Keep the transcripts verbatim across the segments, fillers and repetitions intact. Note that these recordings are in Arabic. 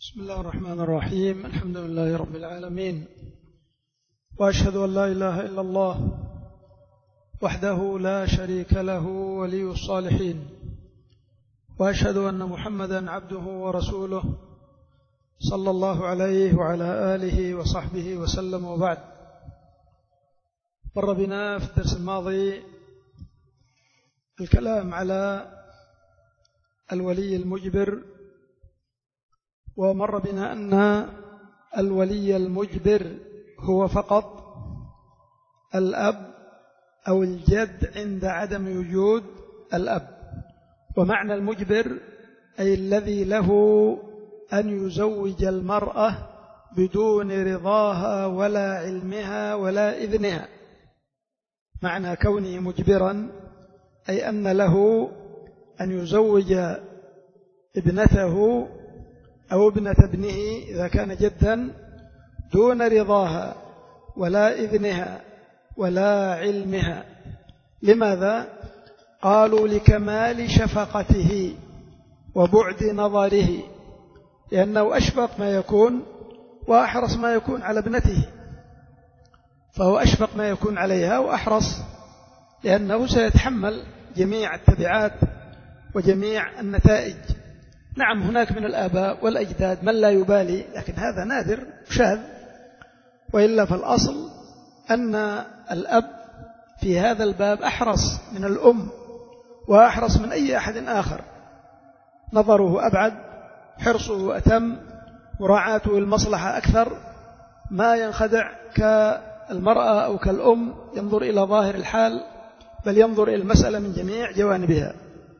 بسم الله الرحمن الرحيم. الحمد لله رب العالمين، وأشهد أن لا إله إلا الله وحده لا شريك له ولي الصالحين، وأشهد أن محمدا عبده ورسوله صلى الله عليه وعلى آله وصحبه وسلم. وبعد، مر بنا في الدرس الماضي الكلام على الولي المجبر، ومر بنا أن الولي المجبر هو فقط الأب أو الجد عند عدم وجود الأب. ومعنى المجبر أي الذي له أن يزوج المرأة بدون رضاها ولا علمها ولا إذنها. معنى كونه مجبرا أي أن له أن يزوج ابنته أو ابنة ابنه إذا كان جدا دون رضاها ولا إذنها ولا علمها. لماذا؟ قالوا لكمال شفقته وبعد نظره، لأنه أشفق ما يكون وأحرص ما يكون على ابنته، فهو أشفق ما يكون عليها وأحرص، لأنه سيتحمل جميع التبعات وجميع النتائج. نعم، هناك من الآباء والأجداد من لا يبالي، لكن هذا نادر شاذ، وإلا فالأصل أن الأب في هذا الباب أحرص من الأم وأحرص من أي أحد آخر، نظره أبعد، حرصه أتم، مراعاته المصلحة أكثر، ما ينخدع كالمرأة أو كالأم ينظر إلى ظاهر الحال، بل ينظر إلى المسألة من جميع جوانبها.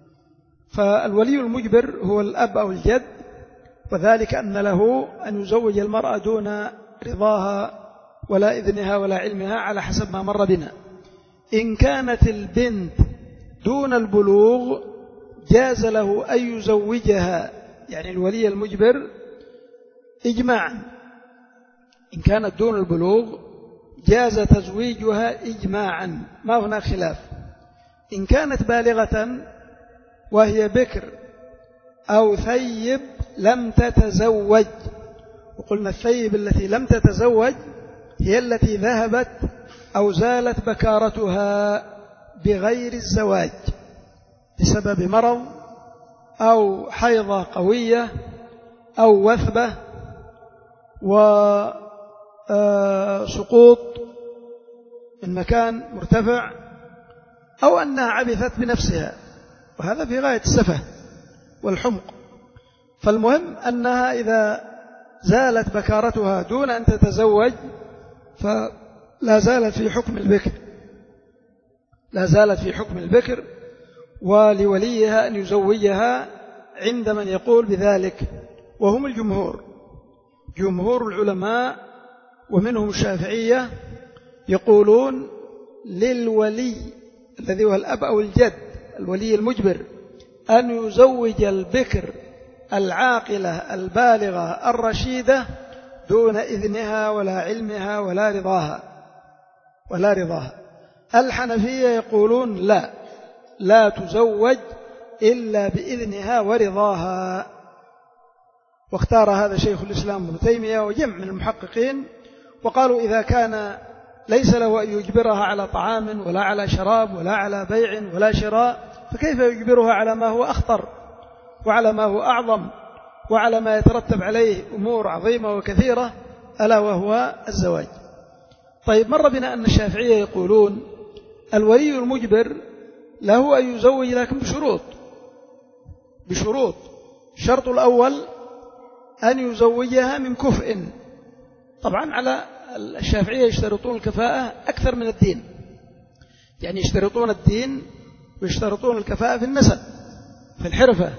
فالولي المجبر هو الأب أو الجد، وذلك أن له أن يزوج المرأة دون رضاها ولا إذنها ولا علمها على حسب ما مر بنا. إن كانت البنت دون البلوغ جاز له أن يزوجها، يعني الولي المجبر إجماعا، إن كانت دون البلوغ جاز تزويجها إجماعا، ما هناك خلاف. إن كانت بالغة وهي بكر أو ثيب لم تتزوج، وقلنا الثيب التي لم تتزوج هي التي ذهبت أو زالت بكارتها بغير الزواج بسبب مرض أو حيضة قوية أو وثبة وسقوط من مكان مرتفع، أو أنها عبثت بنفسها، وهذا في غاية السفه والحمق. فالمهم أنها إذا زالت بكارتها دون أن تتزوج فلا زالت في حكم البكر، لا زالت في حكم البكر، ولوليها أن يزوجها عند من يقول بذلك، وهم الجمهور، جمهور العلماء ومنهم الشافعية، يقولون للولي الذي هو الأب أو الجد، الولي المجبر، أن يزوج البكر العاقلة البالغة الرشيدة دون إذنها ولا علمها ولا رضاها ولا رضاها. الحنفية يقولون لا لا تزوج إلا بإذنها ورضاها، واختار هذا شيخ الإسلام ابن تيمية وجمع من المحققين، وقالوا إذا كان ليس له أن يجبرها على طعام ولا على شراب ولا على بيع ولا شراء، فكيف يجبرها على ما هو أخطر وعلى ما هو أعظم وعلى ما يترتب عليه أمور عظيمة وكثيرة، ألا وهو الزواج. طيب، مر بنا أن الشافعية يقولون الولي المجبر له أن يزوج، لكن بشروط بشروط الشرط الأول أن يزوجها من كفء. طبعا على الشافعية يشترطون الكفاءة أكثر من الدين، يعني يشترطون الدين ويشترطون الكفاءة في النسب في الحرفة.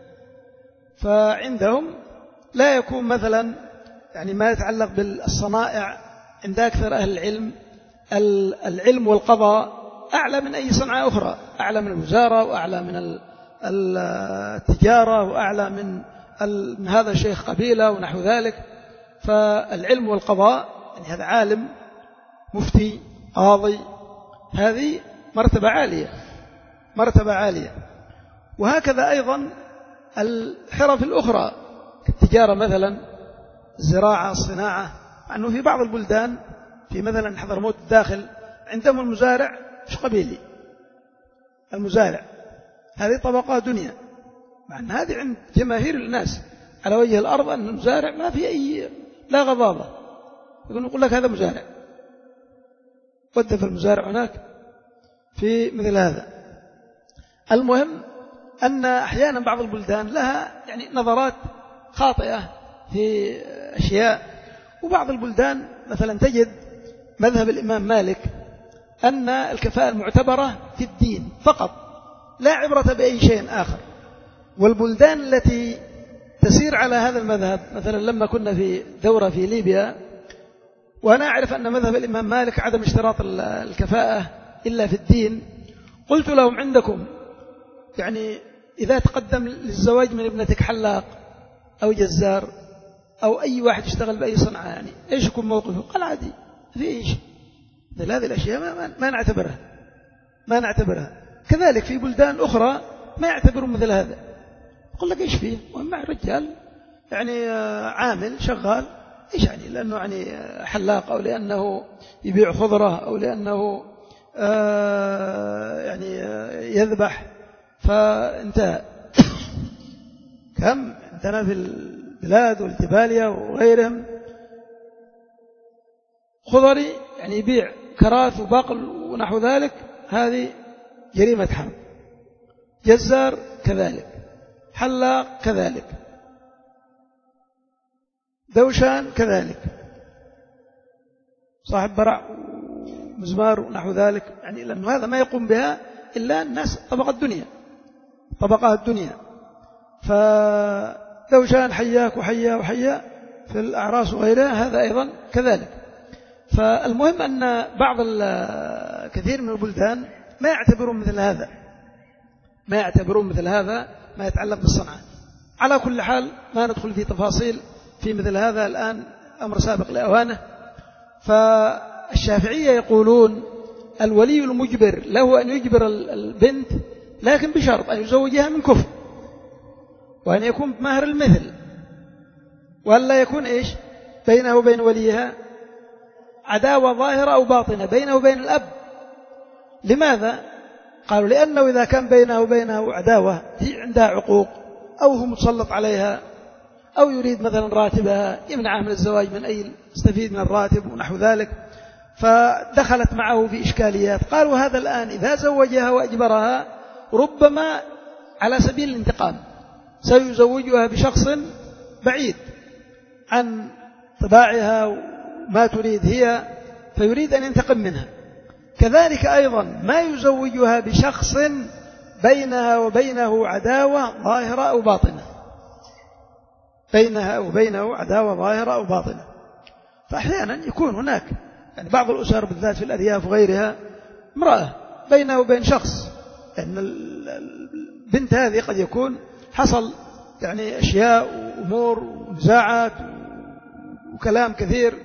فعندهم لا يكون مثلا يعني ما يتعلق بالصنائع، عند أكثر أهل العلم العلم والقضاء أعلى من أي صنعة أخرى، أعلى من الوزارة وأعلى من التجارة وأعلى من هذا الشيخ قبيلة ونحو ذلك. فالعلم والقضاء يعني هذا عالم، مفتي، قاضي، هذه مرتبة عالية مرتبة عالية. وهكذا أيضا الحرف الأخرى كالتجارة مثلا، الزراعة، الصناعة، أنه في بعض البلدان في مثلا حضرموت الداخل عندهم المزارع مش قبيلي، المزارع هذه طبقة دنيا، مع أن هذه عند جماهير الناس على وجه الأرض أن المزارع ما في أي لا غضاضة، يقول لك هذا مزارع، ودف المزارع هناك في مثل هذا. المهم أن أحيانا بعض البلدان لها يعني نظرات خاطئة في أشياء، وبعض البلدان مثلا تجد مذهب الإمام مالك أن الكفاءة المعتبرة في الدين فقط، لا عبرة بأي شيء آخر. والبلدان التي تسير على هذا المذهب، مثلا لما كنا في دورة في ليبيا وأنا أعرف أن مذهب الإمام مالك عدم اشتراط الكفاءة إلا في الدين، قلت لهم عندكم يعني إذا تقدم للزواج من ابنتك حلاق أو جزار أو أي واحد يشتغل بأي صنعة، يعني إيش يكون موقفه؟ قال عادي، في إيش؟ هذه الأشياء ما, ما نعتبرها ما نعتبرها كذلك في بلدان أخرى ما يعتبرون مثل هذا. أقول لك إيش فيه؟ ومع الرجال يعني عامل شغال، إيش يعني؟ لأنه يعني حلاق أو لأنه يبيع خضرة أو لأنه يعني يذبح فانتهى. كم عندنا في البلاد والجبالية وغيرهم خضري يعني يبيع كراث وبقل ونحو ذلك، هذه جريمة حرب. جزار كذلك، حلاق كذلك، دوشان كذلك، صاحب برع ومزمار ونحو ذلك، يعني لأنه هذا ما يقوم بها إلا الناس طبقة الدنيا طبقات الدنيا. فدوشان حياك وحيا وحيا في الأعراس وغيرها هذا أيضا كذلك. فالمهم أن بعض الكثير من البلدان ما يعتبرون مثل هذا ما يعتبرون مثل هذا ما يتعلق بالصنعة. على كل حال ما ندخل في تفاصيل في مثل هذا الآن، أمر سابق لأوانه. فالشافعية يقولون الولي المجبر له أن يجبر البنت، لكن بشرط أن يزوجها من كفر، وأن يكون بمهر المثل، وألا يكون إيش بينه وبين وليها عداوة ظاهرة أو باطنة بينه وبين الأب. لماذا؟ قالوا لأنه إذا كان بينه وبينه عداوة هي عندها عقوق أو هو متسلط عليها أو يريد مثلا راتبها يمنعها من الزواج من أي يستفيد من الراتب ونحو ذلك، فدخلت معه في إشكاليات. قالوا هذا الآن إذا زوجها وأجبرها ربما على سبيل الانتقام سيزوجها بشخص بعيد عن طباعها وما تريد هي، فيريد أن ينتقم منها. كذلك أيضا ما يزوجها بشخص بينها وبينه عداوة ظاهرة أو باطنة بينها وبينه عداوة ظاهرة أو باطنة. فأحيانا يكون هناك يعني بعض الأسر بالذات في الأرياف وغيرها امرأة بينها وبين شخص، لأن البنت هذه قد يكون حصل يعني أشياء وأمور ونزاعات وكلام كثير،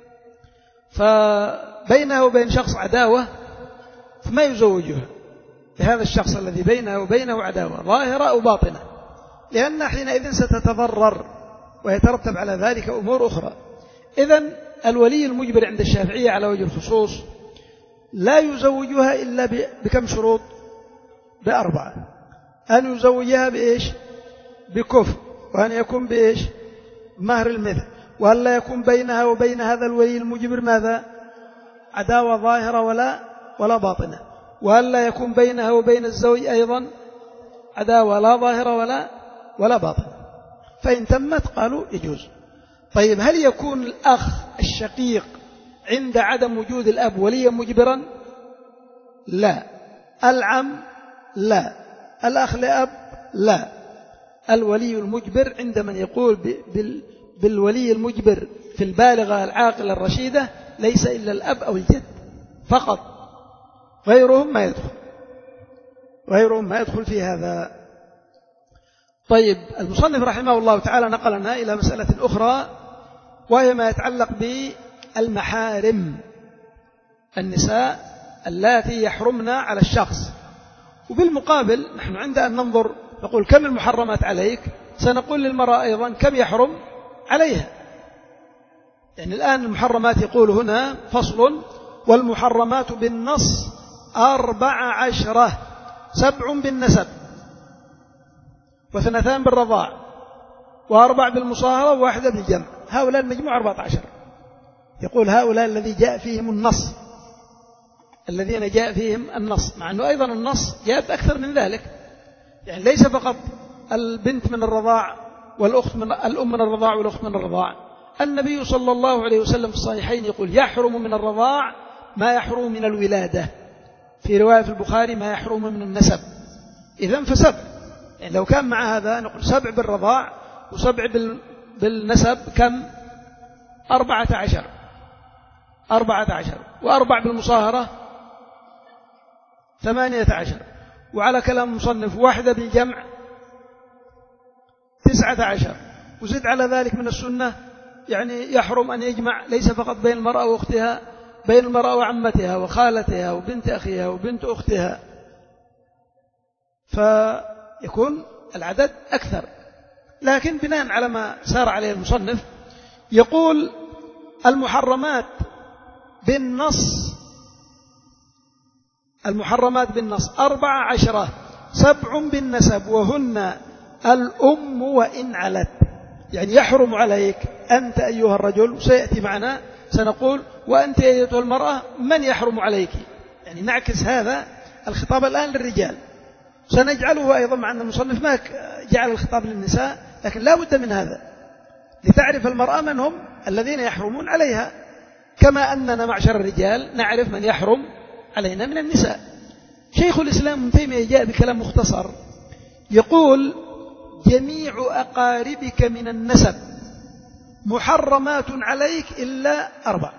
فبينها وبين شخص عداوة، فما يزوجها لهذا الشخص الذي بينها وبينه عداوة ظاهرة أو باطنة، لأن حينئذ ستتضرر ويترتب على ذلك أمور أخرى. إذن الولي المجبر عند الشافعية على وجه الخصوص لا يزوجها إلا بكم شروط؟ بأربعة. أن يزوجها بإيش؟ بكفر، وأن يكون بإيش؟ مهر المثل، وأن لا يكون بينها وبين هذا الولي المجبر ماذا؟ عداوة ظاهرة ولا ولا باطنة، وأن لا يكون بينها وبين الزوج أيضا عداوة لا ظاهرة ولا ولا باطنة. فإن تمت قالوا يجوز. طيب هل يكون الأخ الشقيق عند عدم وجود الأب وليا مجبرا؟ لا. العم لا. الأخ لأب لا. الولي المجبر عند من يقول بالولي المجبر في البالغة العاقلة الرشيدة ليس إلا الأب أو الجد فقط، غيرهم ما يدخل غيرهم ما يدخل في هذا. طيب المصنف رحمه الله تعالى نقلنا إلى مسألة أخرى، وهي ما يتعلق بالمحارم، النساء اللاتي يحرمن على الشخص. وبالمقابل نحن عند أن ننظر نقول كم المحرمات عليك؟ سنقول للمرأة أيضا كم يحرم عليها. يعني الآن المحرمات يقول هنا فصل: والمحرمات بالنص أربع عشرة، سبع بالنسب، واثنتان بالرضاع، وأربع بالمصاهرة، وواحدة بالجمع. هؤلاء المجموع أربعة عشر. يقول هؤلاء الذي جاء فيهم النص، الذين جاء فيهم النص، مع أنه أيضا النص جاء بأكثر من ذلك. يعني ليس فقط البنت من الرضاع والأخت من الأم من الرضاع والأخت من الرضاع. النبي صلى الله عليه وسلم في الصحيحين يقول: يحرم من الرضاع ما يحرم من الولادة، في رواية في البخاري ما يحرم من النسب. إذن فسبع، يعني لو كان مع هذا نقول سبع بالرضاع وسبع بالنسب، كم؟ أربعة عشر. أربعة عشر، وأربع بالمصاهرة ثمانية عشر، وعلى كلام المصنف واحدة بالجمع تسعة عشر. وزد على ذلك من السنة يعني يحرم أن يجمع ليس فقط بين المرأة وأختها، بين المرأة وعمتها وخالتها وبنت أخيها وبنت أختها، فيكون العدد أكثر. لكن بناء على ما سار عليه المصنف يقول: المحرمات بالنص، المحرمات بالنص أربع عشرة، سبع بالنسب، وهن الأم وإن علت. يعني يحرم عليك أنت أيها الرجل، سيأتي معنا سنقول وأنت أيتها المرأة من يحرم عليك، يعني نعكس هذا الخطاب الآن للرجال، سنجعله أيضا مع أن المصنف ما جعل الخطاب للنساء، لكن لا بد من هذا لتعرف المرأة من هم الذين يحرمون عليها، كما أننا معشر الرجال نعرف من يحرم علينا من النساء. شيخ الإسلام ابن تيمية جاء بكلام مختصر يقول: جميع أقاربك من النسب محرمات عليك إلا أربع.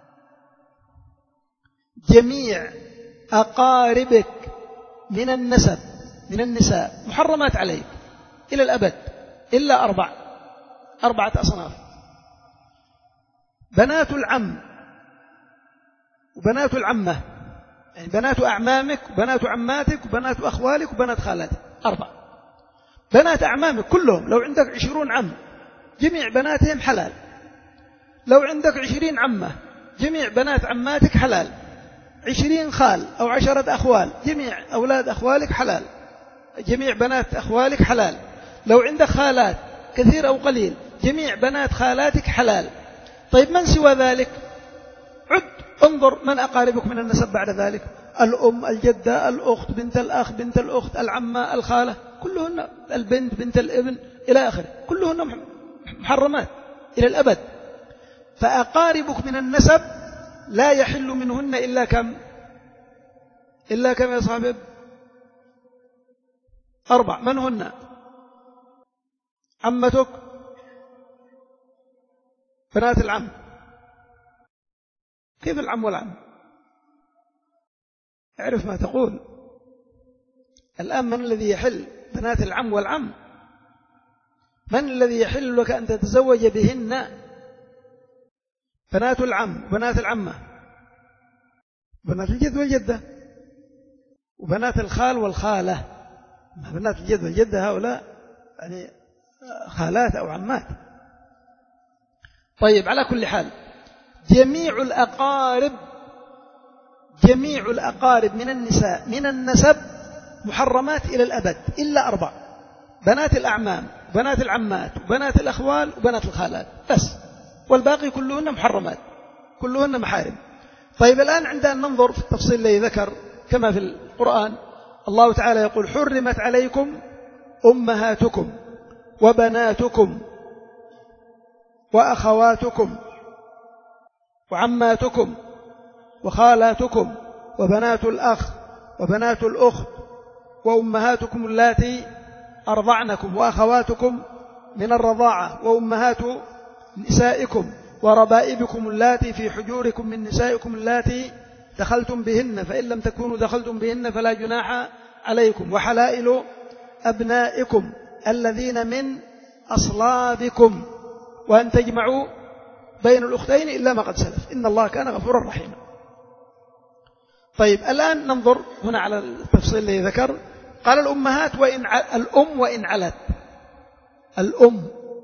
جميع أقاربك من النسب من النساء محرمات عليك إلى الأبد إلا أربع، أربعة أصناف: بنات العم وبنات العمة، يعني بنات أعمامك وبنات عماتك وبنات أخوالك وبنات خالاتك، أربع. بنات أعمامك كلهم، لو عندك عشرون عم جميع بناتهم حلال، لو عندك عشرين عمة جميع بنات عماتك حلال، عشرين خال أو عشرة أخوال جميع أولاد أخوالك حلال، جميع بنات أخوالك حلال، لو عندك خالات كثير أو قليل جميع بنات خالاتك حلال. طيب من سوى ذلك؟ عد انظر من أقاربك من النسب بعد ذلك: الأم، الجدة، الأخت، بنت الأخ، بنت الأخت، العمة، الخالة، كلهن، البنت، بنت الابن إلى آخره، كلهن محرمات إلى الأبد. فأقاربك من النسب لا يحل منهن إلا كم؟ إلا كم يا صاحب؟ أربع. من هن؟ عمتك، بنات العم. كيف العم والعم؟ اعرف ما تقول. الآن من الذي يحل؟ بنات العم والعم. من الذي يحل لك أن تتزوج بهن؟ بنات العم، بنات العمة، بنات الجد والجدة، وبنات الخال والخالة. بنات الجد والجدة هؤلاء يعني خالات أو عمات. طيب، على كل حال جميع الأقارب جميع الأقارب من النساء من النسب محرمات إلى الأبد إلا أربع: بنات الأعمام، بنات العمات، وبنات الأخوال، وبنات الخالات، بس، والباقي كلهن محرمات، كلهن محارم. طيب، الآن عندنا ننظر في التفصيل الذي ذكر كما في القرآن. الله تعالى يقول: حرمت عليكم أمهاتكم وبناتكم وأخواتكم وعماتكم وخالاتكم وبنات الأخ وبنات الأخت وأمهاتكم اللاتي أرضعنكم وأخواتكم من الرضاعة وأمهات نسائكم وربائبكم اللاتي في حجوركم من نسائكم اللاتي دخلتم بهن، فإن لم تكونوا دخلتم بهن فلا جناح عليكم، وحلائل أبنائكم الذين من أصلابكم، وأن تجمعوا بين الأختين إلا ما قد سلف، إن الله كان غفورا رحيما. طيب، الآن ننظر هنا على التفصيل الذي ذكر. قال: الأمهات وإن ع... الأم وإن علت. الأم،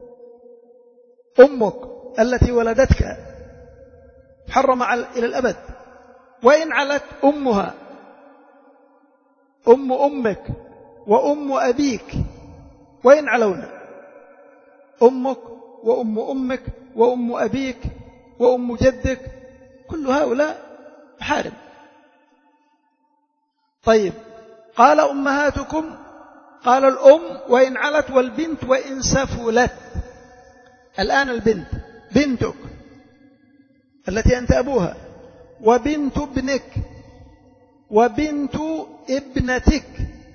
أمك التي ولدتك محرمة إلى الأبد، وإن علت أمها، أم أمك وأم أبيك وإن علونا، أمك وأم أمك وأم أبيك وأم جدك كل هؤلاء محارم. طيب قال أمهاتكم، قال الأم وإن علت، والبنت وإن سفلت. الآن البنت بنتك التي أنت أبوها، وبنت ابنك، وبنت ابنتك،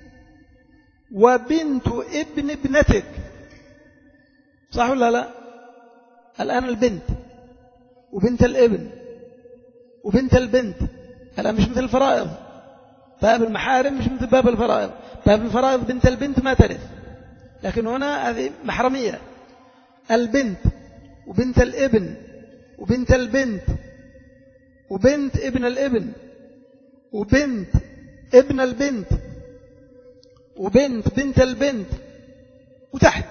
وبنت ابن ابنتك، صح ولا لا؟ الآن البنت وبنت الابن وبنت البنت، الآن مش مثل الفرائض، باب المحارم مش مثل باب الفرائض. باب الفرائض بنت البنت ما ترث، لكن هنا هذه محرمية. البنت وبنت الابن وبنت البنت وبنت ابن الابن وبنت ابن البنت وبنت بنت البنت وتحت،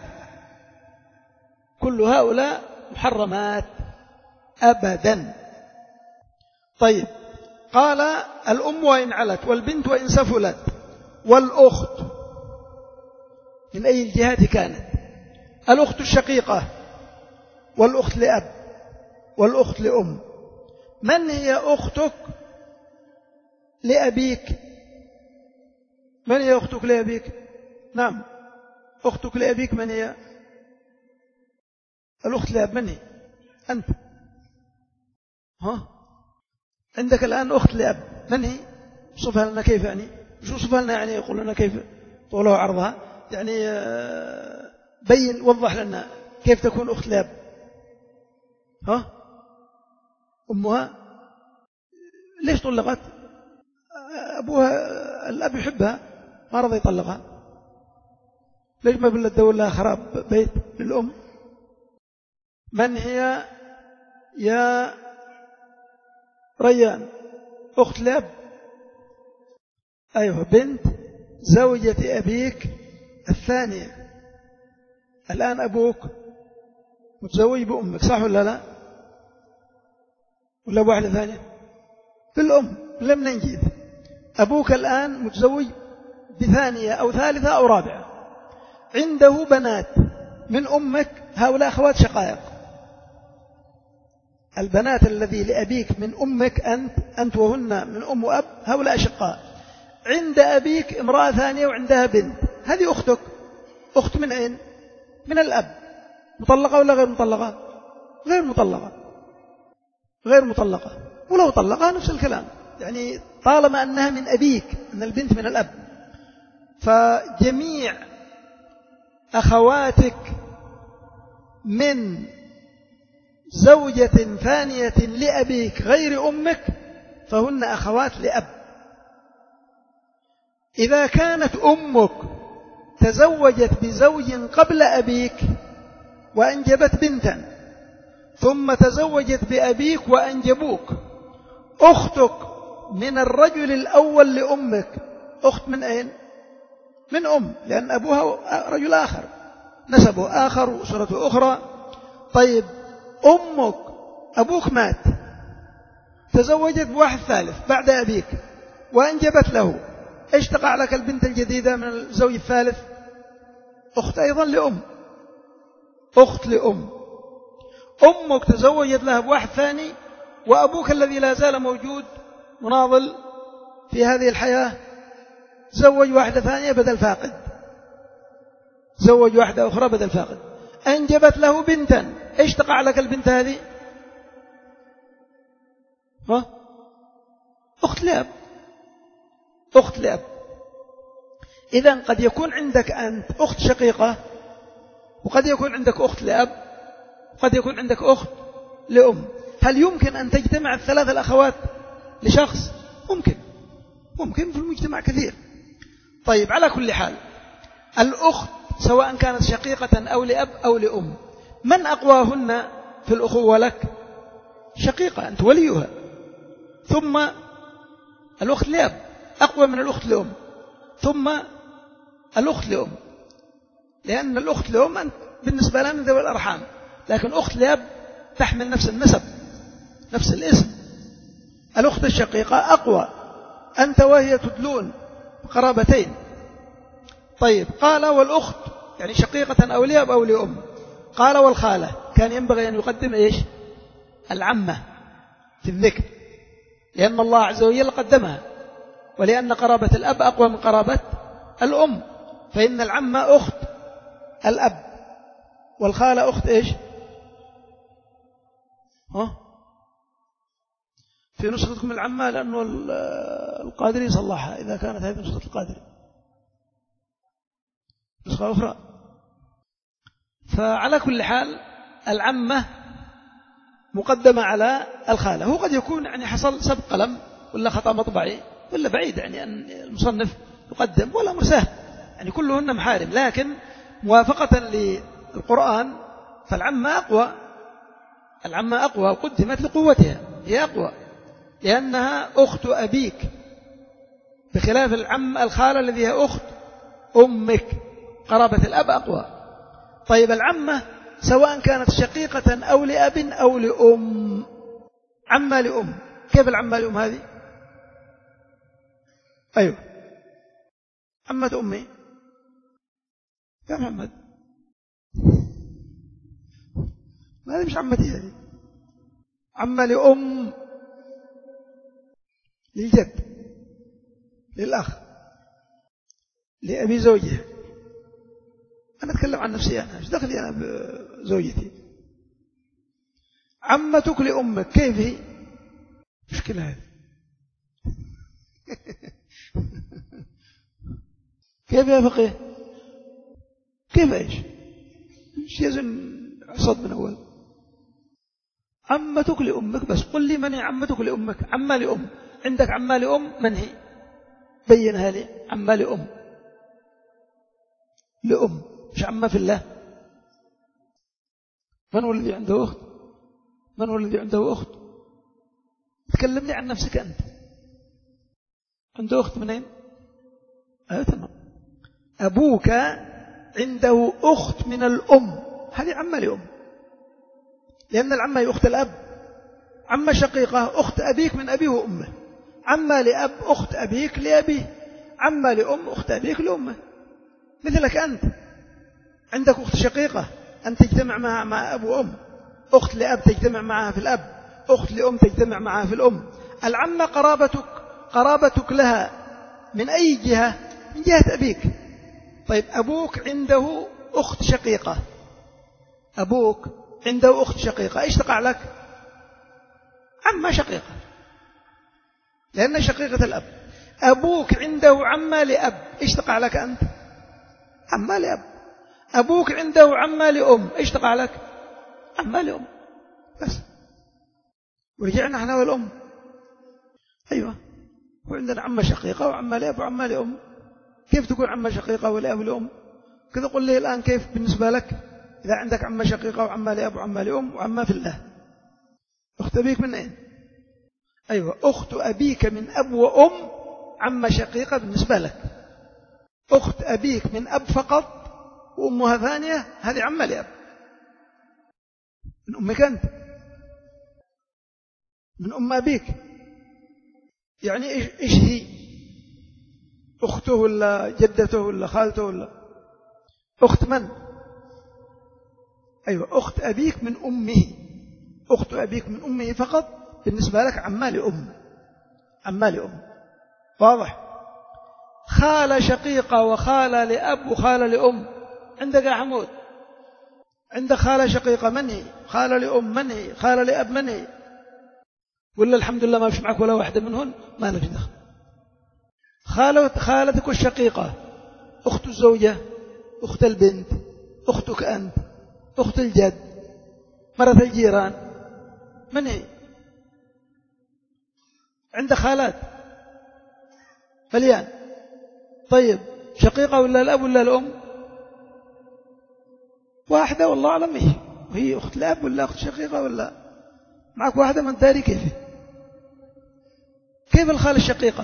كل هؤلاء محرمات أبدا. طيب قال الأم وإن علت، والبنت وإن سفلت، والأخت من أي الجهات كانت، الأخت الشقيقة والأخت لأب والأخت لأم. من هي أختك لأبيك؟ من هي أختك لأبيك؟ نعم، أختك لأبيك من هي؟ الأخت لأب من هي؟ أنت. ها؟ عندك الآن أخت لأب من هي؟ صفها لنا كيف يعني؟ شو صفها لنا يعني؟ يقول لنا كيف طولها وعرضها يعني، بين وضح لنا كيف تكون أخت لأب. ها؟ أمها ليش طلقت؟ أبوها الأب يحبها ما رضى يطلقها، ليش ما بلد دور لها خراب بيت للأم؟ من هي يا ريان أخت لأب؟ أيوة، بنت زوجة أبيك الثانية. الآن أبوك متزوج بأمك صح ولا لا؟ ولا بواحدة ثانية؟ بالأم. لم ننجد أبوك الآن متزوج بثانية أو ثالثة أو رابعة، عنده بنات من أمك، هؤلاء أخوات شقائق. البنات الذي لأبيك من أمك أنت أنت وهن من أم وأب، هؤلاء أشقاء. عند أبيك امرأة ثانية وعندها بنت، هذه أختك. أخت من أين؟ من الأب. مطلقة ولا غير مطلقة؟ غير مطلقة، غير مطلقة. ولو طلقها نفس الكلام، يعني طالما أنها من أبيك، أن البنت من الأب. فجميع أخواتك من زوجة ثانية لأبيك غير أمك فهن أخوات لأب. إذا كانت أمك تزوجت بزوج قبل أبيك وأنجبت بنتا، ثم تزوجت بأبيك وأنجبوك، أختك من الرجل الأول لأمك أخت من أين؟ من أم، لأن أبوها رجل آخر، نسبه آخر وأسرته أخرى. طيب أمك أبوك مات، تزوجت بواحد ثالث بعد أبيك وأنجبت له، إيش تقع لك البنت الجديدة من الزوج الثالث؟ أخت أيضا لأم، أخت لأم. أمك تزوجت لها بواحد ثاني، وأبوك الذي لا زال موجود مناضل في هذه الحياة زوج واحدة ثانية بدل فاقد، زوج واحدة أخرى بدل فاقد، أنجبت له بنتا، إيش تقع لك البنت هذه؟ ها؟ أخت لأب، أخت لأب. إذن قد يكون عندك أنت أخت شقيقة، وقد يكون عندك أخت لأب، قد يكون عندك أخت لأم. هل يمكن أن تجتمع الثلاث الأخوات لشخص؟ ممكن، ممكن في المجتمع كثير. طيب على كل حال، الأخت سواء كانت شقيقة أو لأب أو لأم، من أقواهن في الأخوة لك؟ شقيقة، أنت وليها، ثم الأخت لأب أقوى من الأخت لأم، ثم الأخت لأم، لأن الأخت لأم أنت بالنسبة لنا من ذوي الأرحام، لكن أخت لأب تحمل نفس النسب نفس الاسم. الأخت الشقيقة أقوى، أنت وهي تدلون قرابتين. طيب قال والأخت يعني شقيقة أو لأب أو لأم. قال والخالة كان ينبغي أن يقدم إيش؟ العمة في الذكر، لأن الله عز وجل قدمها، ولأن قرابة الأب أقوى من قرابة الأم، فإن العمة أخت الأب والخالة أخت إيش؟ ها؟ في نسختكم العمة، لأنه القادري صلحها إذا كانت هذه نسخة القادري، نسخة أخرى. فعلى كل حال العمة مقدمة على الخالة. هو قد يكون يعني حصل سبق قلم ولا خطأ مطبعي ولا بعيد يعني أن المصنف يقدم، ولا مرساه يعني كلهن محارم، لكن موافقة للقرآن فالعمة أقوى، العمة أقوى وقدمت لقوتها، هي أقوى لأنها أخت أبيك، بخلاف العم الخالة الذي هي أخت أمك، قرابة الأب أقوى. طيب العمة سواء كانت شقيقة أو لأب أو لأم، عمة لأم، كيف العمة لأم هذه؟ أيوة عمة أمي يا محمد، ما هذه مش عمتي يعني، عمة لأم، للجد، للأخ، لأبي زوجه. أنا أتكلم عن نفسي أنا، إيش دخلي أنا بزوجتي؟ عمتك لأمك كيف هي؟ مشكلة هذه كيف يا فقيه؟ كيف إيش؟ إيش يزن عصد من أول؟ عمتك لأمك بس، قل لي من هي عمتك لأمك؟ عمة لأم، عندك عمة لأم من هي؟ بينها لي. عمة لأم، لأم مش عمة في الله. من هو الذي عنده أخت؟ من هو الذي عنده أخت؟ تكلمني عن نفسك أنت، عنده أخت منين؟ أيوة تمام. أبوك عنده أخت من الأم، هذه عمة لأم، لأن العمة هي أخت الأب. عمة شقيقة أخت أبيك من أبيه وأمه، عمة لأب أخت أبيك لأبيه، عمة لأم أخت أبيك لأمه. مثلك أنت عندك أخت شقيقة أن تجتمع معها مع أب وأم، أخت لأب تجتمع معها في الأب، أخت لأم تجتمع معها في الأم. العمة قرابتك قرابتك لها من أي جهة؟ من جهة أبيك. طيب أبوك عنده أخت شقيقة، أبوك عنده أخت شقيقة، إيش تقع لك؟ عمة شقيقة، لأن شقيقة الأب. أبوك عنده عمة لأب، إيش تقع لك أنت؟ عمة لأب. أبوك عنده عمة لأم، إيش تقع لك؟ عمة لأم بس. ورجعنا احنا والأم. أيوة، وعندنا عمة شقيقة وعمة لأب وعمة لأم. كيف تكون عمة شقيقة ولأب ولأم؟ كذا قل لي الآن كيف بالنسبة لك إذا عندك عمة شقيقة وعمة لأب وعمة لأم وعمة في الله؟ أخت أبيك من أين؟ أيوة، أخت أبيك من أب وأم عمة شقيقة بالنسبة لك. أخت أبيك من أب فقط وأمها ثانية، هذه عمة لأب من أمك أنت، من أم أبيك. يعني إيش هي؟ أخته ولا جدته ولا خالته ولا أخت من؟ أيوة، أخت أبيك من أمه، أخت أبيك من أمه فقط بالنسبة لك عمة لأم، عمة لأم. واضح؟ خالة شقيقة وخالة لأب وخالة لأم عندك يا حمود؟ عندك خالة شقيقة من هي؟ خالة لأم من هي؟ خالة لأب من هي؟ ولا الحمد لله ما فيش معك ولا واحدة منهن؟ ما لك دخل. خالة خالتك الشقيقة، أخت الزوجة، أخت البنت، أختك أنت، أخت الجد، مرة الجيران، من هي؟ عندك خالات مليان. طيب شقيقة ولا الأب ولا الأم؟ واحدة والله أعلم هي، وهي أخت الأب ولا أخت شقيقة ولا معك واحدة من داري. كيف كيف الخالة الشقيقة؟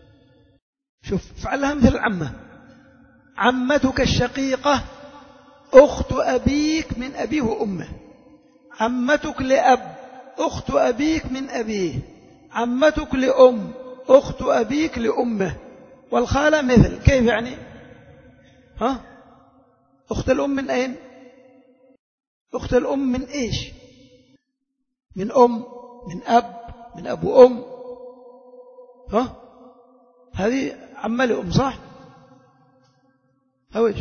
شوف فعلها مثل العمة. عمتك الشقيقة أخت أبيك من أبيه وأمه. عمتك لأب أخت أبيك من أبيه. عمتك لأم أخت أبيك لأمه. والخالة مثل كيف يعني؟ ها؟ أخت الأم من أين؟ أخت الأم من إيش؟ من أم، من أب، من أبو أم. ها؟ هذه عمة لأم صح؟ أو إيش؟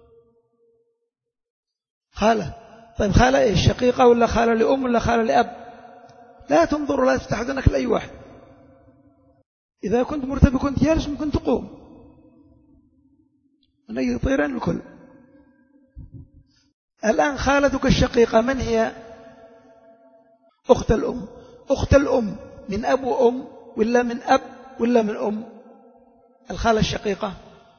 خالة. طيب خالة إيش؟ شقيقة ولا خالة لأم ولا خالة لأب؟ لا تنظر ولا تفتح ذنك لأي واحد. إذا كنت مرتبك كنت جالس ممكن تقوم من أي طيران الكل. الآن خالتك الشقيقة من هي؟ أخت الأم. أخت الأم من أب وأم ولا من أب ولا من أم؟ الخالة الشقيقة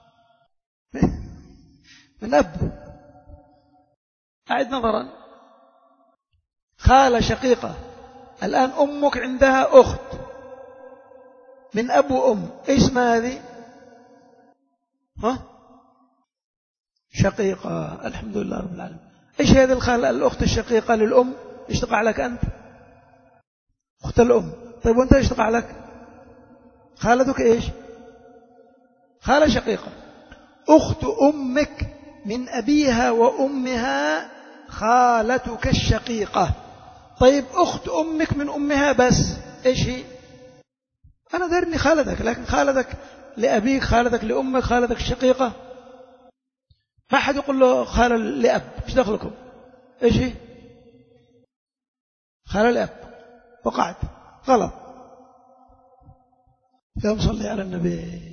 من أب. أعد نظرا. خالة شقيقة. الآن أمك عندها أخت من أب وأم، إيش اسمها هذه؟ ها؟ شقيقة. الحمد لله رب العالمين. إيش هذه الخالة الأخت الشقيقة للأم؟ إيش تقع لك أنت؟ أخت الأم. طيب وأنت إيش تقع لك؟ خالتك إيش؟ خالة شقيقة. أخت أمك من أبيها وأمها خالتك الشقيقة. طيب أخت أمك من أمها بس إيش هي؟ أنا دارني خالتك، لكن خالتك لأبيك، خالتك لأمك، خالتك الشقيقة. ما حد يقول له خالة لأب. إيش دخلكم؟ إيش هي؟ خالة لأب. وقعت غلط. يا مصلي على النبي.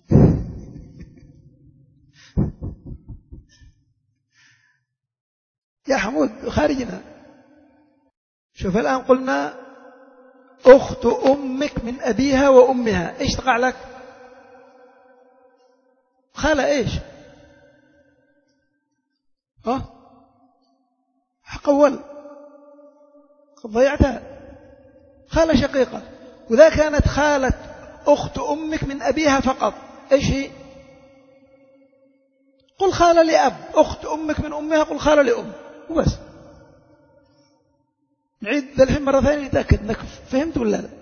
يا حمود خارجنا. شوف الآن قلنا أخت أمك من أبيها وأمها، إيش تقع لك؟ خالة إيش؟ ها؟ حق أول ضيعتها. خالة شقيقة. وإذا كانت خالة أخت أمك من أبيها فقط إيش هي؟ قل خالة لأب. أخت أمك من أمها قل خالة لأم وبس. نعيد ذا الحين مرة ثانية نتأكد أنك فهمت ولا لا.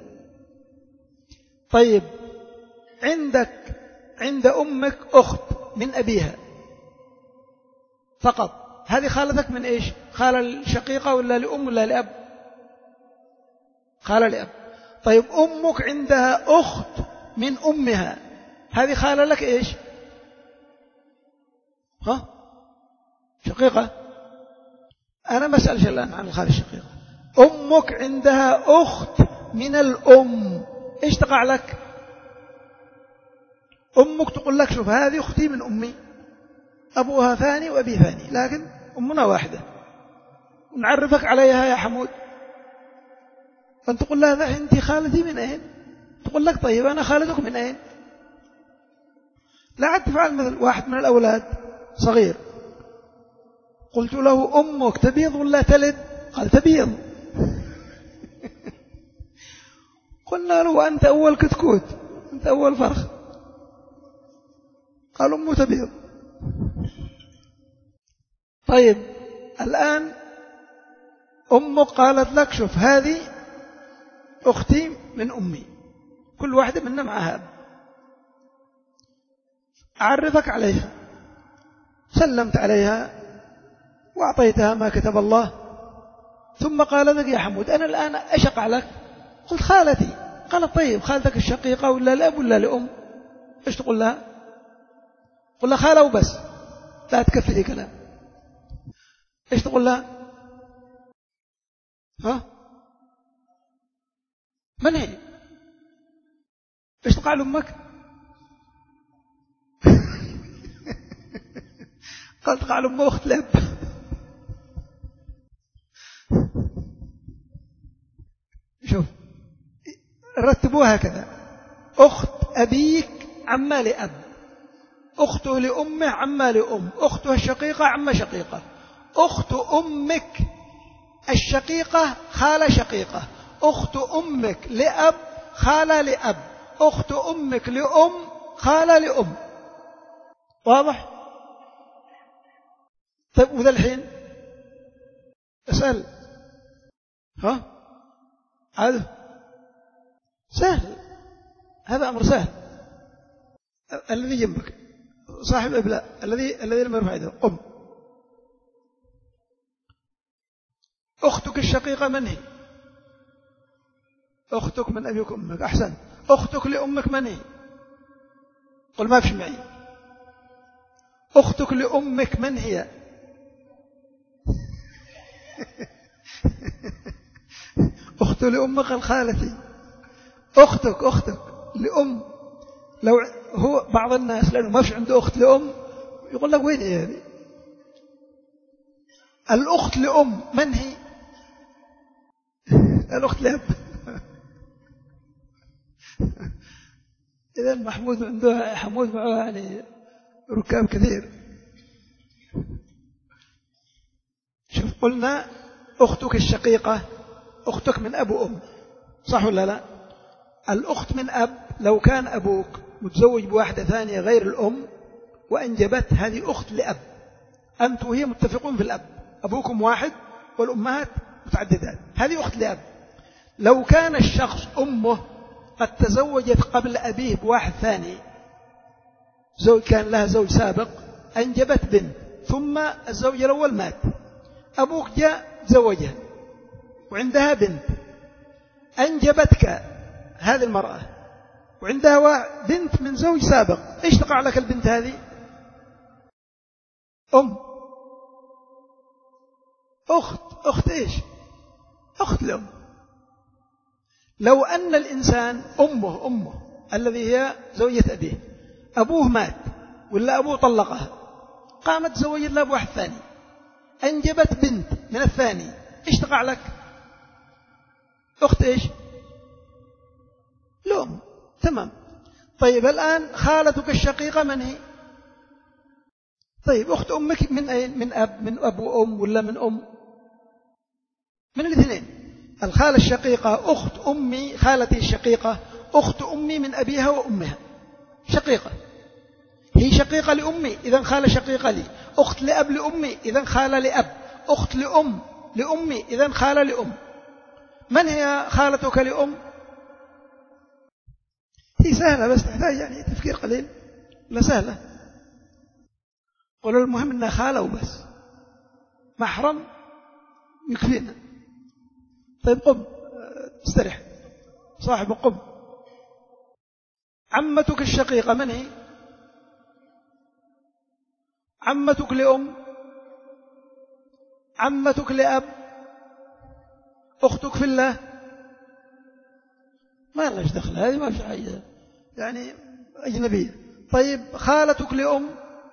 طيب عندك عند أمك أخت من أبيها فقط، هذه خالتك من إيش؟ خالة الشقيقة ولا لأم ولا لأب؟ خالة لأب. طيب أمك عندها أخت من أمها، هذه خالة لك إيش؟ ها؟ شقيقة. أنا ما أسألش الآن عن الخالة الشقيقة. أمك عندها أخت من الأم، إيش تقع لك؟ أمك تقول لك شوف هذه أختي من أمي، أبوها ثاني وأبي ثاني لكن أمنا واحدة، ونعرفك عليها يا حمود. فأنت تقول لها أنت خالتي من أين؟ تقول لك طيب أنا خالتك من أين؟ لا عاد تفعل مثل واحد من الأولاد صغير قلت له أمك تبيض ولا تلد؟ قال تبيض. قلنا له أنت أول كتكوت، أنت أول فرخ. قال أمه تبيض. طيب الآن أمك قالت لك شوف هذه أختي من أمي، كل واحدة منا معها أب، أعرفك عليها. سلمت عليها وأعطيتها ما كتب الله، ثم قال لك يا حمود أنا الآن أشق عليك. قلت خالتي. قالت طيب خالتك الشقيقة ولا لأب ولا لأم؟ إيش تقول لها؟ قل لها خالة وبس، لا تكفي لي كلام. إيش تقول لها؟ ها؟ من هي؟ إيش تقع لأمك؟ قال تقع لأم أخت لأب. شوف رتبوها هكذا: أخت أبيك عمة لأب، أخته لأمه عمة لأم، أخته الشقيقة عمة شقيقة، أخت أمك الشقيقة خالة شقيقة، أخت أمك لأب خالة لأب، أخت أمك لأم خالة لأم. واضح؟ طيب وذا الحين اسأل ها عاد سهل، هذا أمر سهل. الذي جنبك صاحب إبلاء الذي الذي لم يرفع يده قم. أختك الشقيقة من هي؟ أختك من أبيك أمك. أحسن. أختك لأمك من هي؟ قل ما فيش معي. أختك لأمك من هي؟ أخت لأمك الخالتي. أختك أختك لأم. لو هو بعض الناس لأنه ما فيش عنده أخت لأم يقول لك وين هي هذه؟ الأخت لأم من هي؟ الأخت لأب. إذا محمود عنده حمود معه يعني ركاب كثير. شوف قلنا أختك الشقيقة أختك من أب وأم صح ولا لا؟ الأخت من أب لو كان أبوك متزوج بواحدة ثانية غير الأم وأنجبت هذه أخت لأب، أنت وهي متفقون في الأب، أبوكم واحد والأمهات متعددات، هذه أخت لأب. لو كان الشخص أمه قد تزوجت قبل أبيه بواحد ثاني، زوج كان لها زوج سابق أنجبت بنت، ثم الزوج الأول مات، أبوك جاء تزوجها وعندها بنت، أنجبتك هذه المرأة وعندها بنت من زوج سابق، إيش تقع لك البنت هذه؟ أم. أخت. أخت إيش؟ أخت لأم. لو أن الإنسان أمه أمه الذي هي زوجة أبيه أبوه مات ولا أبوه طلقها، قامت تزوجت له بواحد ثاني، أنجبت بنت من الثاني، إيش تقع لك؟ أخت إيش؟ لأم. تمام. طيب الآن خالتك الشقيقة من هي؟ طيب أخت أمك من أين؟ من أب من أب وأم ولا من أم؟ من الاثنين. الخالة الشقيقة أخت أمي، خالتي الشقيقة أخت أمي من أبيها وأمها، شقيقة، هي شقيقة لأمي إذن خالة شقيقة لي، أخت لأب لأمي إذن خالة لأب، أخت لأم لأمي إذن خالة لأم. من هي خالتك لأم؟ هي سهلة بس تحتاج يعني تفكير قليل. لا سهلة، قولوا المهم أنها خالة وبس، محرم يكفينا. طيب قم استرح صاحب قم. عمتك الشقيقة من هي؟ عمتك لأم، عمتك لأب، أختك في الله، ما لهاش دخل هذه، ما في حاجة يعني أجنبية. طيب خالتك لأم،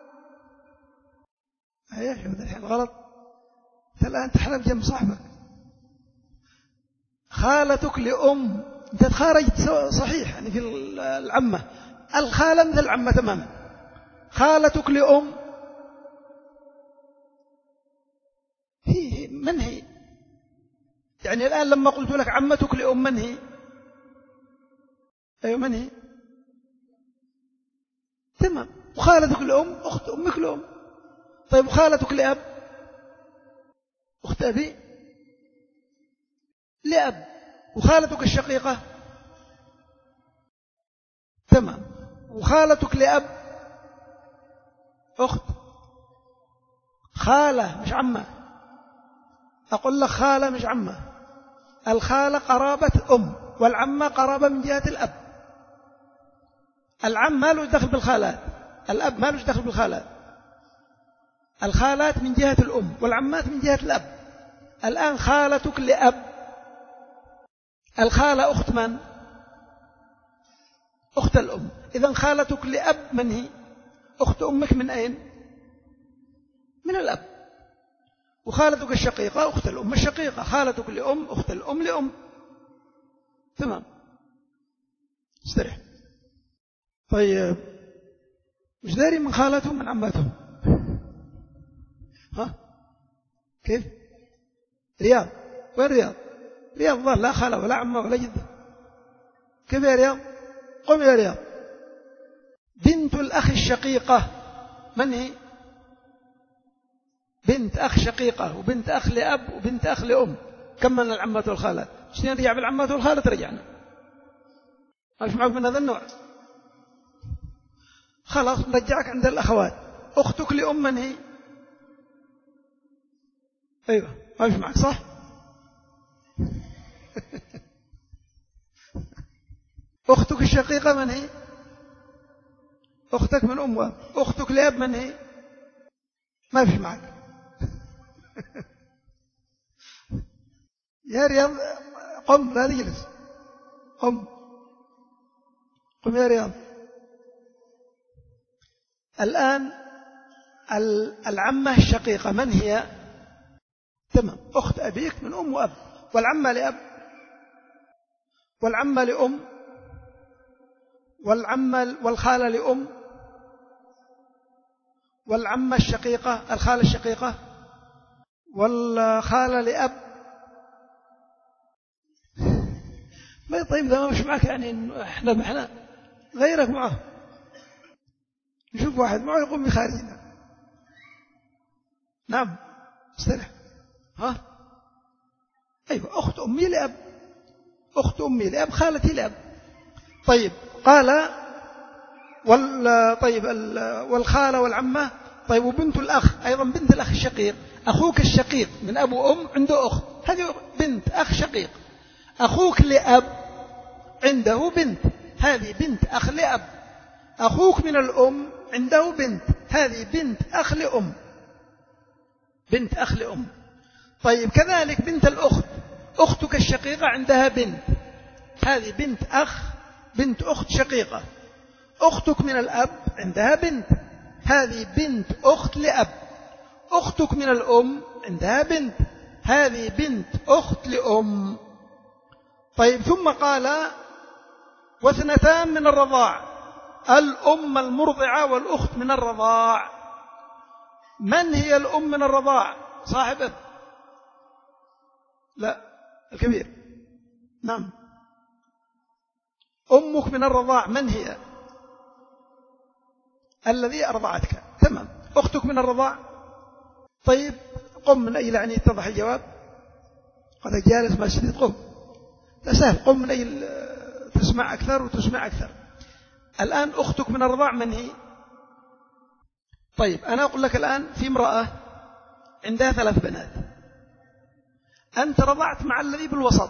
أيه شوف الحين غلط، أنت الآن تحلم جنب صاحبك. خالتك لأم أنت تخارجت صحيح يعني في العمة، الخالة مثل العمة تماما. خالتك لأم هي من هي؟ يعني الآن لما قلت لك عمتك لأم من هي؟ أيوة من هي؟ تمام. وخالتك لأم أخت أمك لأم. طيب وخالتك لأب؟ أخت أبي لأب. وخالتك الشقيقة؟ تمام. وخالتك لأب أخت خالة مش عمة، أقول لك خالة مش عمة. الخالة قرابة أم والعمة قرابة من جهة الأب. العم ما له دخل بالخالات، الأب ما له دخل بالخالات. الخالات من جهة الأم والعمات من جهة الأب. الآن خالتك لأب، الخالة أخت من؟ أخت الأم. إذن خالتك لأب من هي؟ أخت أمك من أين؟ من الأب. وخالتك الشقيقة أخت الأم الشقيقة. خالتك لأم أخت الأم لأم. تمام. استرح. طيب مش داري من خالتهم من عماتهم؟ ها كيف؟ رياض. وين رياض؟ رياض ظل لا خالة ولا عمة ولا جدة. كيف يا رياض؟ قم يا رياض. بنت الأخ الشقيقة من هي؟ بنت أخ شقيقة وبنت أخ لأب وبنت أخ لأم، كم من العمة والخالات؟ شنو نرجع بالعمة والخالات؟ رجعنا ما في معك من هذا النوع. خلاص نرجعك عند الأخوات. أختك لأم من هي؟ أيوة ما في معك صح. أختك الشقيقة من هي؟ أختك من أم وأب. أختك لأب من هي؟ ما في معك. يا رياض قم، لا تجلس، قم قم يا رياض. الآن العمة الشقيقة من هي؟ تمام، أخت أبيك من أم وأب. والعمة لأب والعمة لأم والعمة والخالة لأم والعمة الشقيقة الخالة الشقيقة والخالة لأب. ما طيب ده ما مش معك يعني احنا احنا غيرك معه. نشوف واحد معه يقوم بخارجنا. نعم استرح. ها أيوة أخت أمي لأب، أخت أمي لأب، خالتي لأب. طيب قال وال طيب والخالة والعمة. طيب وبنت الأخ أيضا، بنت الأخ الشقيق. أخوك الشقيق من أب وأم عنده أخت، هذه بنت أخ شقيق. أخوك لأب عنده بنت، هذه بنت أخ لأب. أخوك من الأم عنده بنت، هذه بنت أخ لأم، بنت أخ لأم. طيب كذلك بنت الأخت، أختك الشقيقة عندها بنت، هذه بنت أخ، بنت أخت شقيقة. أختك من الأب عندها بنت، هذه بنت أخت لأب. أختك من الأم عندها بنت، هذه بنت أخت لأم. طيب ثم قال واثنتان من الرضاع، الأم المرضعة والأخت من الرضاع. من هي الأم من الرضاع؟ صاحب أب؟ لا، الكبير. نعم، أمك من الرضاع من هي؟ الذي أرضعتك. تمام. أختك من الرضاع. طيب قم من أجل يعني يتضح الجواب. قد جالس ما شديد، قم، لا سهل، قم من أجل تسمع أكثر وتسمع أكثر. الآن أختك من الرضاع من هي؟ طيب أنا أقول لك الآن في امرأة عندها ثلاث بنات، أنت رضعت مع الذي بالوسط،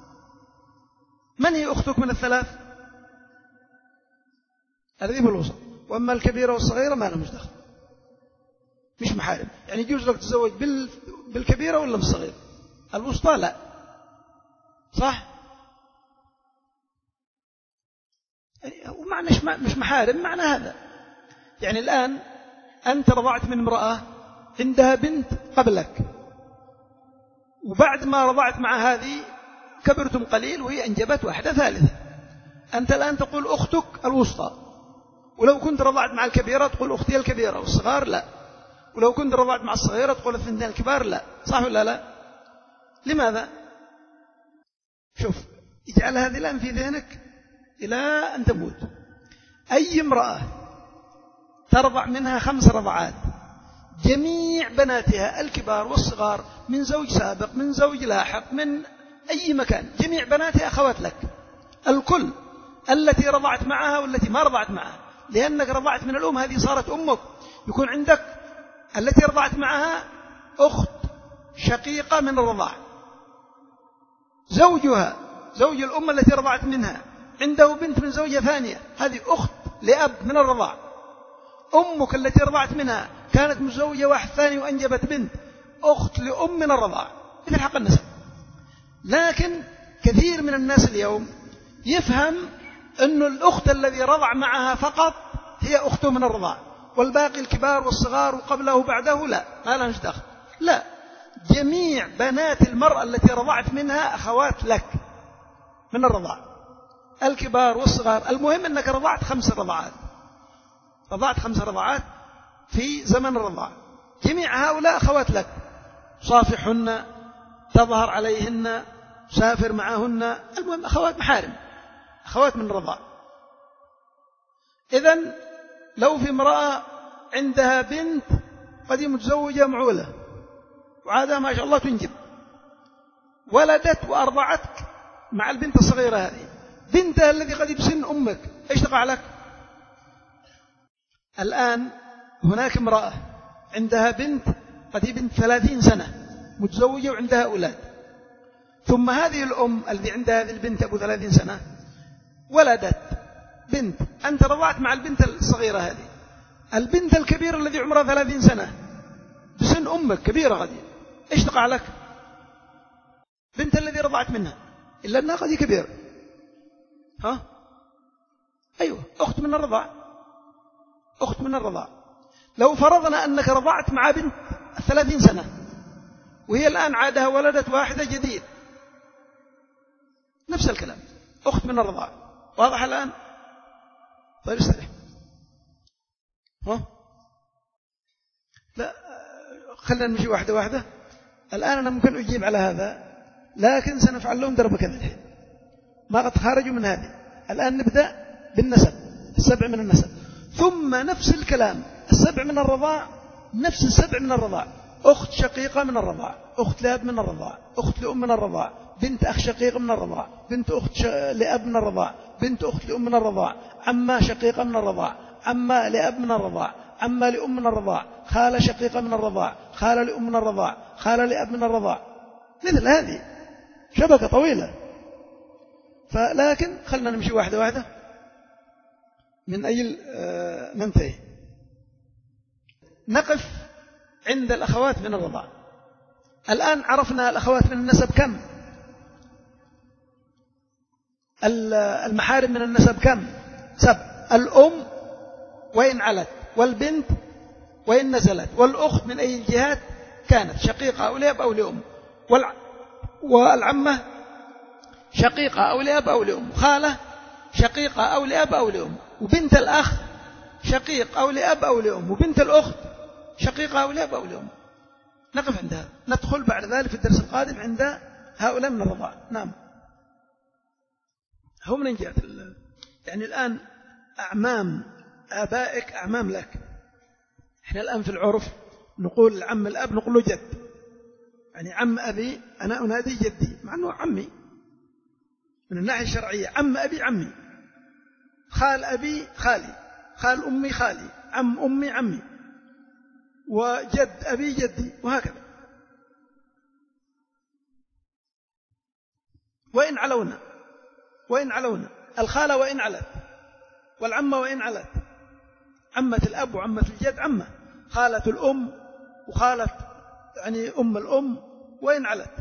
من هي أختك من الثلاث؟ الذي بالوسط. وأما الكبيرة والصغيرة ما لهم دخل، مش محارم. يعني يجوز لك تتزوج بالكبيرة ولا بالصغيرة؟ الوسطى لا، صح؟ ومعنى مش محارم معنى هذا. يعني الآن أنت رضعت من امرأة عندها بنت قبلك، وبعد ما رضعت مع هذه كبرتم قليل وهي أنجبت واحدة ثالثة، أنت الآن تقول أختك الوسطى. ولو كنت رضعت مع الكبيرة تقول أختي الكبيرة، والصغار لا. ولو كنت رضعت مع الصغيرة تقول الثنتين الكبار لا. صح ولا لا؟ لماذا؟ شوف، اجعل هذه الآن في ذهنك إلى أن تموت. أي امرأة ترضع منها خمس رضعات، جميع بناتها الكبار والصغار من زوج سابق من زوج لاحق من أي مكان، جميع بناتها أخوات لك الكل، التي رضعت معها والتي ما رضعت معها، لأنك رضعت من الأم، هذه صارت أمك. يكون عندك التي رضعت معها أخت شقيقة من الرضاع، زوجها زوج الأم التي رضعت منها عنده بنت من زوجة ثانية، هذه أخت لأب من الرضاع. أمك التي رضعت منها كانت مزوجة واحد ثاني وأنجبت بنت، أخت لأم من الرضاع، مثل حق النسب. لكن كثير من الناس اليوم يفهم أن الأخت الذي رضع معها فقط هي أخته من الرضاع، والباقي الكبار والصغار وقبله وبعده لا، ما لهمش دخل. لا، جميع بنات المرأة التي رضعت منها أخوات لك من الرضاع، الكبار والصغار. المهم أنك رضعت خمس رضعات، رضعت خمس رضعات في زمن الرضاع، جميع هؤلاء أخوات لك، صافحهن، تظهر عليهن، سافر معهن، المهم أخوات محارم، أخوات من الرضاع. إذن لو في امرأة عندها بنت قد متزوجة معولة وعادها ما شاء الله تنجب، ولدت وأرضعتك مع البنت الصغيرة هذه، بنتها الذي قد بسن أمك، إيش تقع لك؟ الآن هناك امرأة عندها بنت قد بنت ثلاثين سنة متزوجة وعندها أولاد، ثم هذه الأم الذي عندها هذه البنت أبو ثلاثين سنة ولدت بنت، أنت رضعت مع البنت الصغيرة هذه، البنت الكبيرة الذي عمرها ثلاثين سنة بسن أمك كبيرة قد، إيش تقع لك؟ بنت الذي رضعت منها، إلا أنها قد كبيرة، ها؟ أيوة، أخت من الرضاع، أخت من الرضاع. لو فرضنا أنك رضعت مع بنت ثلاثين سنة وهي الآن عادها ولدت واحدة جديد، نفس الكلام، أخت من الرضاع، واضح الآن؟ طيب استريح. ها؟ لا، خلينا نمشي واحدة واحدة. الآن أنا ممكن أجيب على هذا، لكن سنفعل لهم دربك الحين، ما قد خارجوا من هذه. الآن نبدأ بالنسب، السبع من النسب، ثم نفس الكلام، السبع من الرضاع نفس السبع من الرضاع، أخت شقيقة من الرضاع، أخت لأب من الرضاع، أخت لأم من الرضاع، بنت أخ شقيق من الرضاع، بنت أخت ش... لأب من الرضاع، بنت أخت لأم من الرضاع، عمة شقيقة من الرضاع، عمة لأب من الرضاع، عمة لأم من الرضاع، خالة شقيقة من الرضاع، خالة لأم من الرضاع، خالة لأب من الرضاع، مثل هذه شبكة طويلة. فلكن خلنا نمشي واحدة واحدة من أجل ننتهي. نقف عند الأخوات من الرضاع. الآن عرفنا الأخوات من النسب كم؟ المحارم من النسب كم؟ سبع. الأم وإن علت، والبنت وإن نزلت، والأخت من أي الجهات كانت، شقيقة أو لأب أو لأم، والعمة شقيقة أو لأب أو لأم، خالة شقيقة أو لأب أو لأم، وبنت الأخ شقيق أو لأب أو لأم، وبنت الأخت شقيقة أو لأب أو لأم. نقف عندها، ندخل بعد ذلك في الدرس القادم عند هؤلاء من الرضاع. نعم. هم من جهة يعني الآن أعمام آبائك أعمام لك. إحنا الآن في العرف نقول عم الأب نقول له جد، يعني عم أبي أنا أنادي جدي مع أنه عمي من الناحية الشرعية، عم أبي عمي، خال أبي خالي، خال أمي خالي، عم أمي عمي، وجد أبي جدي، وهكذا. وإن علونا وإن علونا الخالة وإن علت، والعمة وإن علت، عمة الأب وعمة الجد عمة، خالة الأم وخالة يعني أم الأم وإن علت.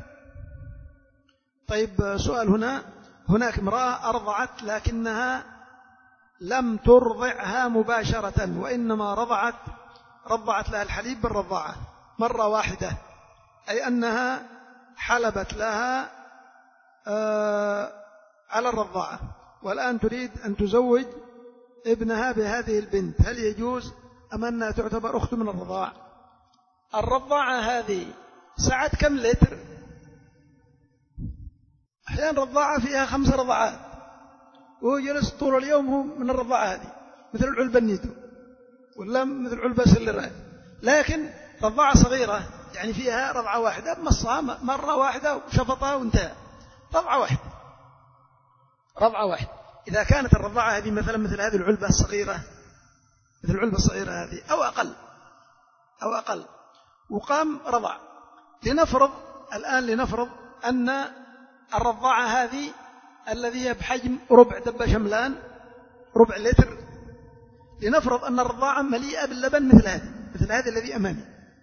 طيب سؤال هنا، هناك امرأة أرضعت لكنها لم ترضعها مباشرة، وإنما رضعت رضعت لها الحليب بالرضاعة مرة واحدة، أي أنها حلبت لها آه على الرضاعة، والآن تريد أن تزوج ابنها بهذه البنت، هل يجوز أم أنها تعتبر أخت من الرضاعة؟ الرضاعة هذه ساعة كم لتر؟ أحيانا رضاعة فيها خمس رضاعات وهو جلس طول اليوم هو من الرضاعة هذه، مثل العلبة النيدو ولا مثل علبة سلرات، لكن رضاعة صغيرة يعني فيها رضعة واحدة، مصها مرة واحدة وشفطها وانتهى، رضعة واحدة رضعة واحدة. إذا كانت الرضاعة هذه مثلا مثل هذه العلبة الصغيرة، مثل العلبة الصغيرة هذه أو أقل أو أقل وقام رضع، لنفرض الآن لنفرض أن الرضاعة هذه الذي هي بحجم ربع دبة شملان، ربع لتر، لنفرض أن الرضاعة مليئة باللبن مثل هذه مثل هذه الذي أمامي.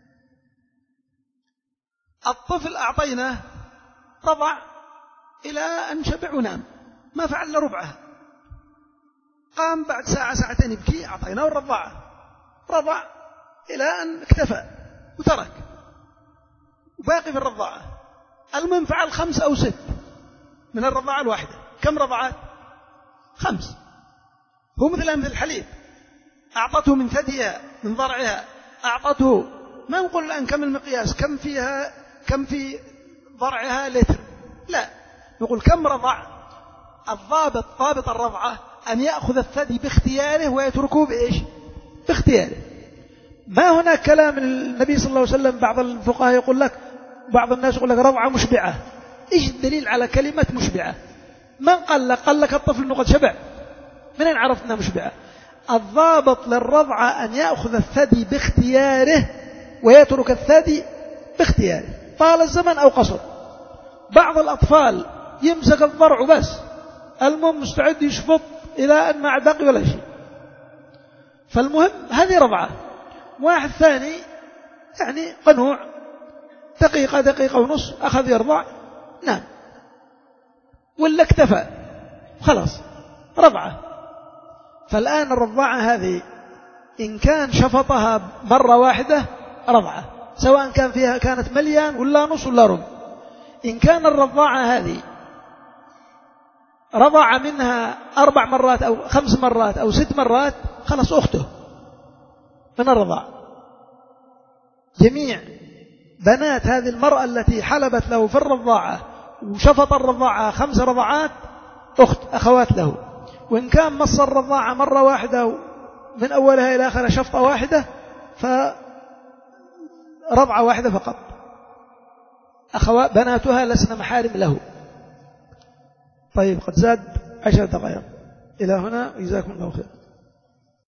الطفل أعطيناه رضع إلى أن شبع ونام، ما فعل ربعها، قام بعد ساعة ساعتين يبكي، أعطيناه الرضاعة، رضع إلى أن اكتفى وترك وباقي في الرضاعة. المهم فعل خمس أو ست من الرضاعة الواحدة. كم رضعات؟ خمس. هو مثل مثل الحليب، أعطته من ثديها من ضرعها، أعطته، ما نقول الآن كم المقياس، كم فيها كم في ضرعها لتر، لا، نقول كم رضع. الضابط ضابط الرضعة أن يأخذ الثدي باختياره ويتركه بإيش؟ باختياره. ما هناك كلام النبي صلى الله عليه وسلم، بعض الفقهاء يقول لك بعض الناس يقول لك رضعة مشبعة. إيش الدليل على كلمة مشبعة؟ من قال لك؟ قال لك الطفل إنه قد شبع؟ منين عرفت أنها مشبعة؟ الضابط للرضعة أن يأخذ الثدي باختياره ويترك الثدي باختياره طال الزمن أو قصر. بعض الأطفال يمسك الضرع بس، المهم مستعد يشفط إلى أن ما عاد باقي ولا شيء. فالمهم هذه رضعة. واحد ثاني يعني قنوع، دقيقة دقيقة ونص أخذ يرضع، نعم، ولا اكتفى خلاص، رضعة. فالآن الرضاعة هذه إن كان شفطها مرة واحدة رضعة، سواء كان فيها كانت مليان ولا نص ولا ربع. إن كان الرضاعة هذه رضع منها أربع مرات أو خمس مرات أو ست مرات، خلاص أخته من الرضاع. جميع بنات هذه المرأة التي حلبت له في الرضاعة وشفط الرضاعة خمس رضعات أخت أخوات له. وإن كان مص الرضاعة مرة واحدة من أولها إلى آخرها شفطة واحدة فرضعة واحدة فقط، أخوات بناتها لسن محارم له. طيب قد زاد عشر دقائق. إلى هنا، جزاكم الله خير.